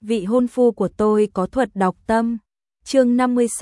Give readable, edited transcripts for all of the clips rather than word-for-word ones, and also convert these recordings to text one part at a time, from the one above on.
vị hôn phu của tôi có thuật đọc tâm. Chương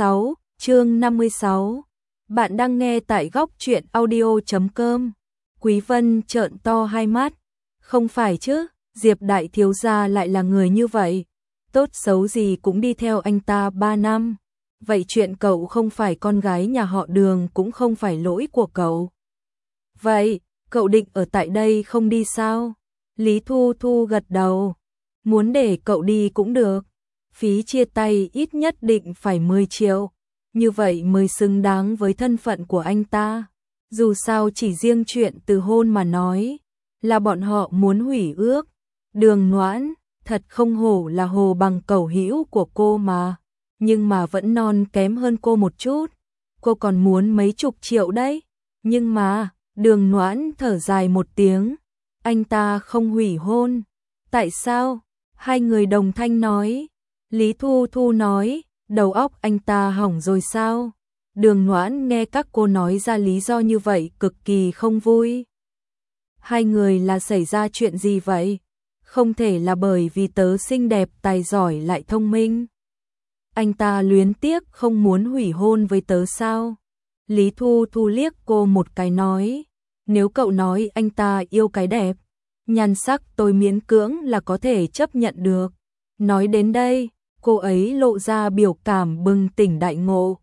56. Bạn đang nghe tại góc truyện audio.com. Quý Vân trợn to hai mắt. Không phải chứ, Diệp đại thiếu gia lại là người như vậy. Tốt xấu gì cũng đi theo anh ta 3 năm. Vậy chuyện cậu không phải con gái nhà họ Đường cũng không phải lỗi của cậu. Vậy, cậu định ở tại đây không đi sao? Lý Thu Thu gật đầu. Muốn để cậu đi cũng được. Phí chia tay ít nhất định phải 10 triệu. Như vậy mới xứng đáng với thân phận của anh ta. Dù sao chỉ riêng chuyện từ hôn mà nói, là bọn họ muốn hủy ước. Đường Noãn, thật không hổ là hồ bằng cẩu hữu của cô mà. Nhưng mà vẫn non kém hơn cô một chút. Cô còn muốn mấy chục triệu đấy. Nhưng mà, Đường Noãn thở dài một tiếng. Anh ta không hủy hôn. Tại sao? Hai người đồng thanh nói. Lý Thu Thu nói, đầu óc anh ta hỏng rồi sao? Đường Noãn nghe các cô nói ra lý do như vậy cực kỳ không vui. Hai người là xảy ra chuyện gì vậy? Không thể là bởi vì tớ xinh đẹp tài giỏi lại thông minh. Anh ta luyến tiếc không muốn hủy hôn với tớ sao? Lý Thu Thu liếc cô một cái nói, nếu cậu nói anh ta yêu cái đẹp, nhan sắc tôi miễn cưỡng là có thể chấp nhận được. Nói đến đây, cô ấy lộ ra biểu cảm bừng tỉnh đại ngộ.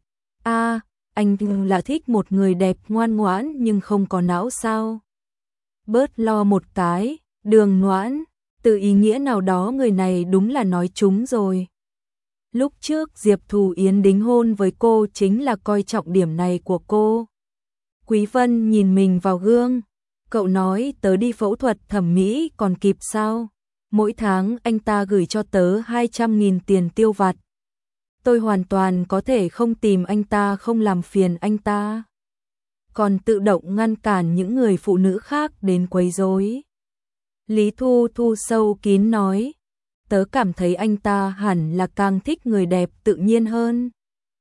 Anh là thích một người đẹp ngoan ngoãn nhưng không có não sao? Bớt lo một cái, Đường Noãn, từ ý nghĩa nào đó người này đúng là nói trúng rồi. Lúc trước Diệp Thù Yến đính hôn với cô chính là coi trọng điểm này của cô. Quý Vân nhìn mình vào gương. Cậu nói tớ đi phẫu thuật thẩm mỹ còn kịp sao? Mỗi tháng anh ta gửi cho tớ 200.000 tiền tiêu vặt. Tôi hoàn toàn có thể không tìm anh ta, không làm phiền anh ta. Còn tự động ngăn cản những người phụ nữ khác đến quấy rối. Lý Thu Thu sâu kín nói. Tớ cảm thấy anh ta hẳn là càng thích người đẹp tự nhiên hơn.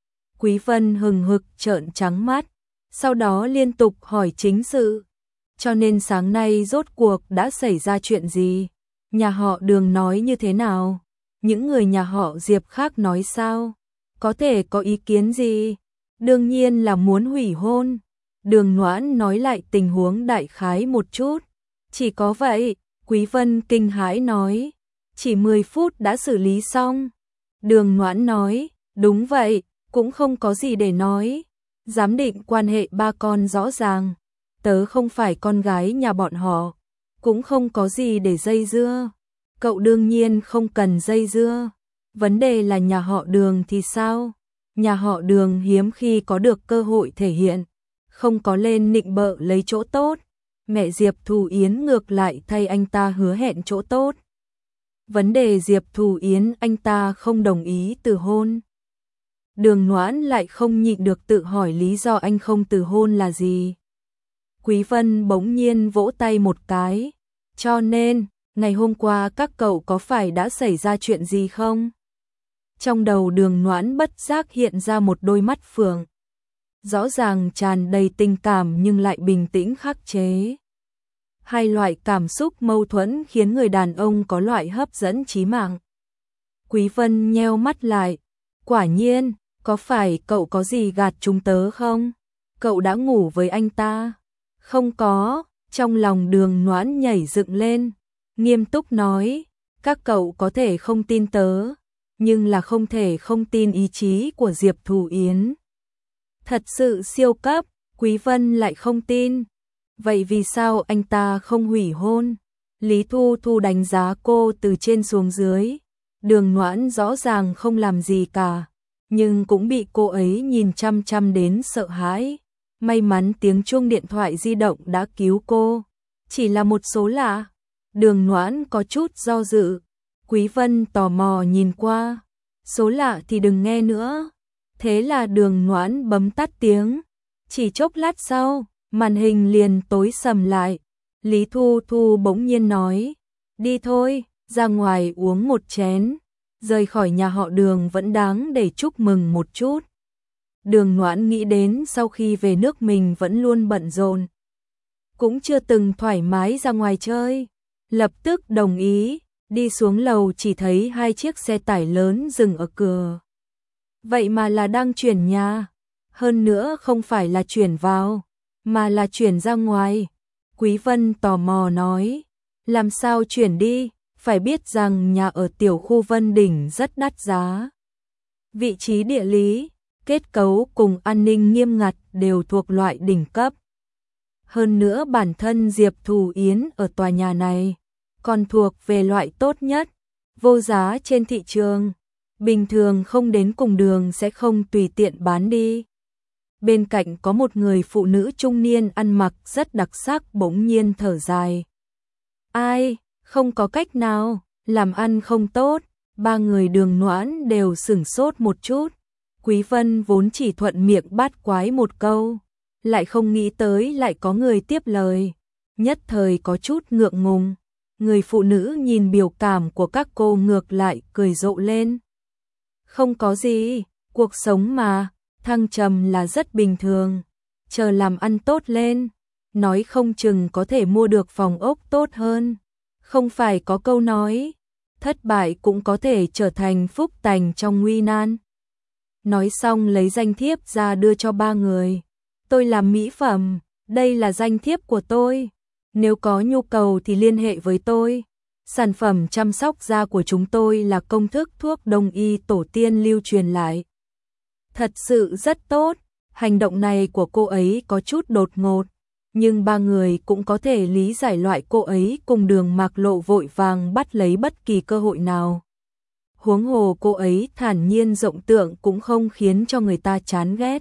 Quý Vân hừng hực trợn trắng mắt. Sau đó liên tục hỏi chính sự. Cho nên sáng nay rốt cuộc đã xảy ra chuyện gì? Nhà họ Đường nói như thế nào? Những người nhà họ Diệp khác nói sao? Có thể có ý kiến gì? Đương nhiên là muốn hủy hôn. Đường Noãn nói lại tình huống đại khái một chút. Chỉ có vậy, Quý Vân kinh hãi nói. Chỉ 10 phút đã xử lý xong. Đường Noãn nói, đúng vậy, cũng không có gì để nói. Giám định quan hệ ba con rõ ràng. Tớ không phải con gái nhà bọn họ, cũng không có gì để dây dưa. Cậu đương nhiên không cần dây dưa. Vấn đề là nhà họ Đường thì sao? Nhà họ Đường hiếm khi có được cơ hội thể hiện, không có lên nịnh bợ lấy chỗ tốt. Mẹ Diệp Thù Yến ngược lại thay anh ta hứa hẹn chỗ tốt. Vấn đề Diệp Thù Yến anh ta không đồng ý từ hôn. Đường Noãn lại không nhịn được tự hỏi lý do anh không từ hôn là gì. Quý Vân bỗng nhiên vỗ tay một cái. Cho nên, ngày hôm qua các cậu có phải đã xảy ra chuyện gì không? Trong đầu Đường Noãn bất giác hiện ra một đôi mắt phượng. Rõ ràng tràn đầy tình cảm nhưng lại bình tĩnh khắc chế. Hai loại cảm xúc mâu thuẫn khiến người đàn ông có loại hấp dẫn chí mạng. Quý Vân nheo mắt lại. Quả nhiên, có phải cậu có gì gạt chúng tớ không? Cậu đã ngủ với anh ta? Không có. Trong lòng Đường Noãn nhảy dựng lên, nghiêm túc nói, các cậu có thể không tin tớ, nhưng là không thể không tin ý chí của Diệp Thù Yến. Thật sự siêu cấp, Quý Vân lại không tin. Vậy vì sao anh ta không hủy hôn? Lý Thu Thu đánh giá cô từ trên xuống dưới. Đường Noãn rõ ràng không làm gì cả, nhưng cũng bị cô ấy nhìn chăm chăm đến sợ hãi. May mắn tiếng chuông điện thoại di động đã cứu cô. Chỉ là một số lạ. Đường Noãn có chút do dự. Quý Vân tò mò nhìn qua. Số lạ thì đừng nghe nữa. Thế là Đường Noãn bấm tắt tiếng. Chỉ chốc lát sau, màn hình liền tối sầm lại. Lý Thu Thu bỗng nhiên nói. Đi thôi, ra ngoài uống một chén. Rời khỏi nhà họ Đường vẫn đáng để chúc mừng một chút. Đường Noãn nghĩ đến sau khi về nước mình vẫn luôn bận rộn, cũng chưa từng thoải mái ra ngoài chơi, lập tức đồng ý. Đi xuống lầu chỉ thấy 2 chiếc xe tải lớn dừng ở cửa. Vậy mà là đang chuyển nhà. Hơn nữa không phải là chuyển vào, mà là chuyển ra ngoài. Quý Vân tò mò nói, làm sao chuyển đi, phải biết rằng nhà ở tiểu khu Vân Đỉnh rất đắt giá. Vị trí địa lý, kết cấu cùng an ninh nghiêm ngặt đều thuộc loại đỉnh cấp. Hơn nữa bản thân Diệp Thù Yến ở tòa nhà này còn thuộc về loại tốt nhất, vô giá trên thị trường. Bình thường không đến cùng đường sẽ không tùy tiện bán đi. Bên cạnh có một người phụ nữ trung niên ăn mặc rất đặc sắc bỗng nhiên thở dài. Ai, không có cách nào, làm ăn không tốt. Ba người Đường Noãn đều sửng sốt một chút. Quý Vân vốn chỉ thuận miệng bát quái một câu, lại không nghĩ tới lại có người tiếp lời. Nhất thời có chút ngượng ngùng. Người phụ nữ nhìn biểu cảm của các cô ngược lại cười rộ lên. Không có gì, cuộc sống mà, thăng trầm là rất bình thường. Chờ làm ăn tốt lên, nói không chừng có thể mua được phòng ốc tốt hơn. Không phải có câu nói, thất bại cũng có thể trở thành phúc tành trong nguy nan. Nói xong lấy danh thiếp ra đưa cho ba người. Tôi làm mỹ phẩm, đây là danh thiếp của tôi. Nếu có nhu cầu thì liên hệ với tôi. Sản phẩm chăm sóc da của chúng tôi là công thức thuốc đông y tổ tiên lưu truyền lại. Thật sự rất tốt. Hành động này của cô ấy có chút đột ngột, nhưng ba người cũng có thể lý giải loại cô ấy cùng Đường Mạc Lộ vội vàng bắt lấy bất kỳ cơ hội nào. Huống hồ cô ấy thản nhiên rộng tượng cũng không khiến cho người ta chán ghét.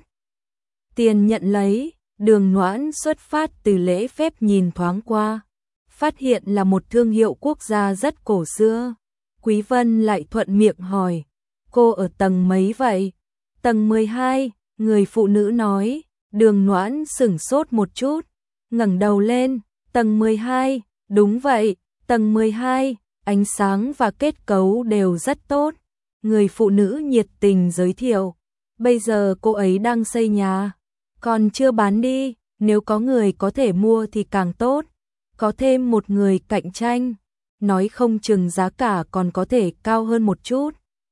Tiền nhận lấy, Đường Noãn xuất phát từ lễ phép nhìn thoáng qua, phát hiện là một thương hiệu quốc gia rất cổ xưa. Quý Vân lại thuận miệng hỏi, cô ở tầng mấy vậy? Tầng 12, người phụ nữ nói. Đường Noãn sửng sốt một chút, ngẩng đầu lên, tầng 12, đúng vậy, tầng 12, ánh sáng và kết cấu đều rất tốt. Người phụ nữ nhiệt tình giới thiệu, bây giờ cô ấy đang xây nhà, còn chưa bán đi, nếu có người có thể mua thì càng tốt, có thêm một người cạnh tranh, nói không chừng giá cả còn có thể cao hơn một chút.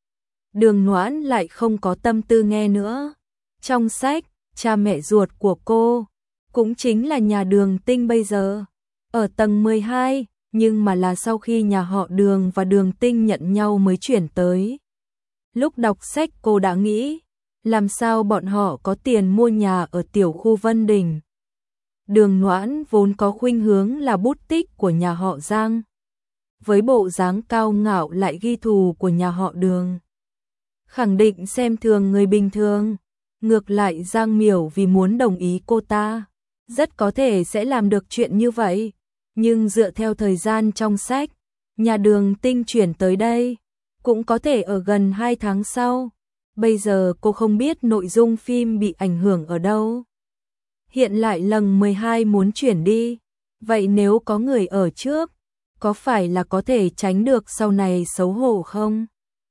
Đường Noãn lại không có tâm tư nghe nữa. Trong sách, cha mẹ ruột của cô cũng chính là nhà Đường Tinh bây giờ ở tầng 12, nhưng mà là sau khi nhà họ Đường và Đường Tinh nhận nhau mới chuyển tới. Lúc đọc sách cô đã nghĩ, làm sao bọn họ có tiền mua nhà ở tiểu khu Vân Đình. Đường Noãn vốn có khuynh hướng là bút tích của nhà họ Giang, với bộ dáng cao ngạo lại ghi thù của nhà họ Đường, khẳng định xem thường người bình thường. Ngược lại Giang Miểu vì muốn đồng ý cô ta, rất có thể sẽ làm được chuyện như vậy. Nhưng dựa theo thời gian trong sách, nhà Đường Tinh chuyển tới đây cũng có thể ở gần 2 tháng sau. Bây giờ cô không biết nội dung phim bị ảnh hưởng ở đâu. Hiện lại lần 12 muốn chuyển đi, vậy nếu có người ở trước, có phải là có thể tránh được sau này xấu hổ không?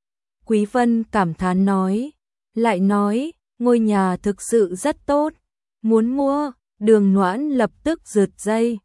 Quý Vân cảm thán nói, lại nói, ngôi nhà thực sự rất tốt, muốn mua. Đường Noãn lập tức giật dây,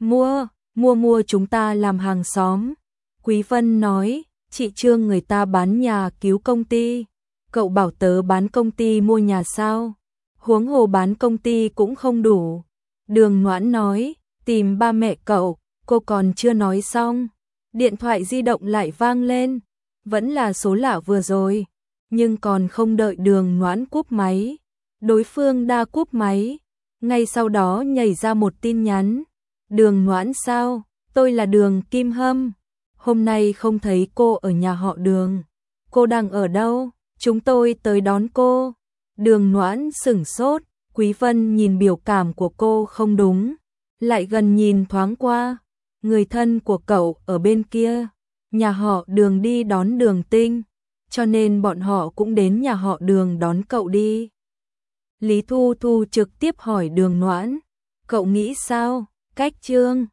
mua chúng ta làm hàng xóm. Quý Vân nói, chị Trương người ta bán nhà cứu công ty, cậu bảo tớ bán công ty mua nhà sao? Huống hồ bán công ty cũng không đủ. Đường Noãn nói, tìm ba mẹ cậu. Cô còn chưa nói xong, điện thoại di động lại vang lên, vẫn là số lạ vừa rồi, nhưng còn không đợi Đường Noãn cúp máy, đối phương đã cúp máy. Ngay sau đó nhảy ra một tin nhắn, Đường Noãn sao, tôi là Đường Kim Hâm, hôm nay không thấy cô ở nhà họ Đường, cô đang ở đâu, chúng tôi tới đón cô. Đường Noãn sửng sốt, Quý Vân nhìn biểu cảm của cô không đúng, lại gần nhìn thoáng qua, người thân của cậu ở bên kia, nhà họ Đường đi đón Đường Tinh, cho nên bọn họ cũng đến nhà họ Đường đón cậu đi. Lý Thu Thu trực tiếp hỏi Đường Noãn, cậu nghĩ sao, cách Trương